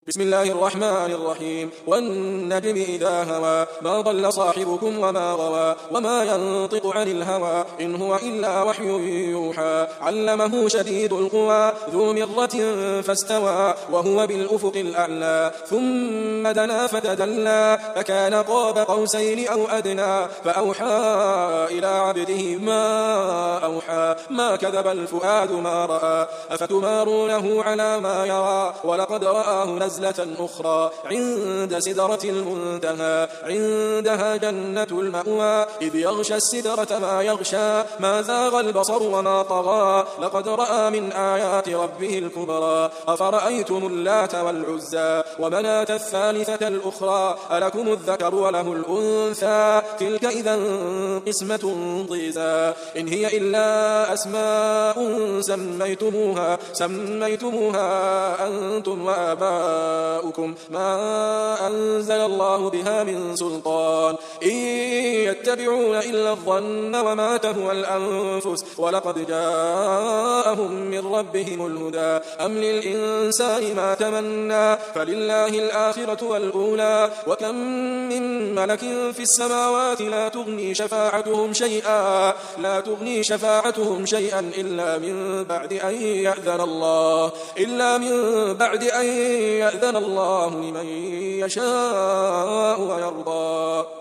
بسم الله الرحمن الرحيم والنجم إذا هوى ما ضل صاحبكم وما غوى وما ينطق عن الهوى إن هو إلا وحي يوحى علمه شديد القوى ذو مرة فاستوى وهو بالأفق الأعلى ثم دنا فتدلى فكان قاب قوسين أو أدنى فأوحى إلى عبده ما أوحى ما كذب الفؤاد ما رأى أفتمارونه على ما يرى ولقد رآه نزلة أخرى عند سدرة المنتهى عندها جنة المأوى إذ يغشى السدرة ما يغشى ما زاغ البصر وما طغى لقد رأى من آيات ربه الكبرى أفرأيتم اللات والعزى ومناة الثالثة الأخرى ألكم الذكر وله الأنثى تلك إذا قسمة ضيزى إن هي إلا أسماء سميتموها أنتم وآباؤكم ما أنزل الله بها من سلطان إن يتبعون إلا الظن وما تهوى الأنفس ولقد جاءهم من ربهم الهدى أم للإنسان ما تمنى فلله الآخرة والأولى وكم من ملك في السماوات لا تغني شفاعتهم شيئا إلا من بعد أن يأذن الله لمن يشاء ويرضى